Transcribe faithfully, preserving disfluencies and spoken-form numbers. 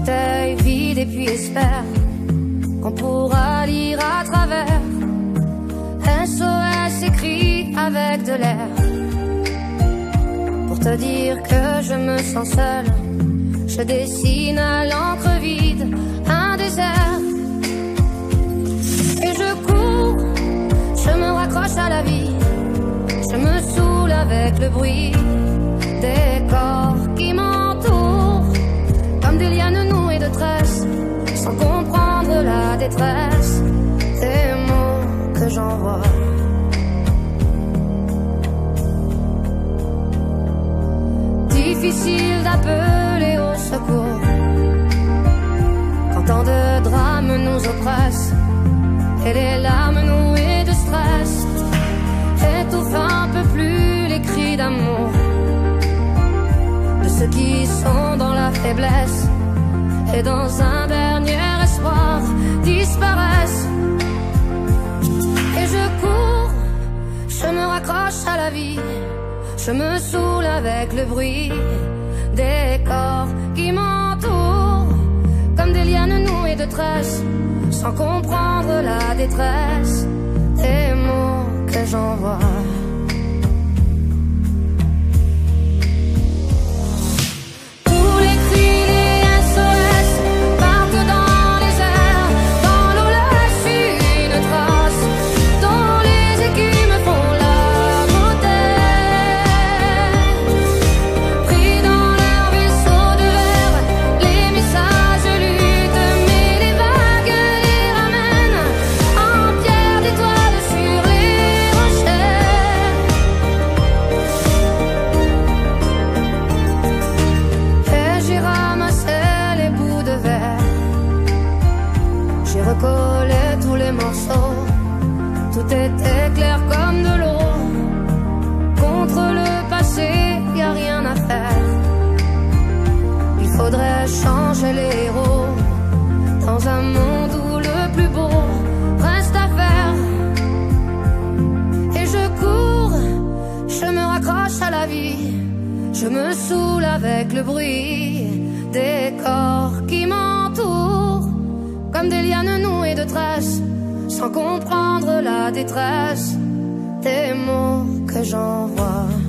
bouteille vide et puis espère qu'on pourra lire à travers. S O S écrit avec de l'air pour te dire que je me sens seule. Je dessine à l'encre vide un désert et je cours, je me raccroche à la vie, je me saoule avec le bruit des corps qui m'entourent, comme des lianes nouées de tresses, sans comprendre la détresse des mots que j'envoie. Difficile d'appeler au secours quand tant de drames nous oppressent et les larmes nouées de stress étouffent un peu plus les cris d'amour de ceux qui sont dans la faiblesse et dans un dernier espoir disparaissent. Et je cours, je me raccroche à la vie, je me saoule avec le bruit des corps qui m'entourent, comme des lianes nouées de tresses, sans comprendre la détresse des mots que j'envoie. Recoller tous les morceaux, tout était clair comme de l'eau. Contre le passé, y a rien à faire. Il faudrait changer les héros dans un monde où le plus beau reste à faire. Et je cours, je me raccroche à la vie, je me saoule avec le bruit des corps qui m'entourent, comme des lianes nouées de tresses, sans comprendre la détresse des mots que j'envoie.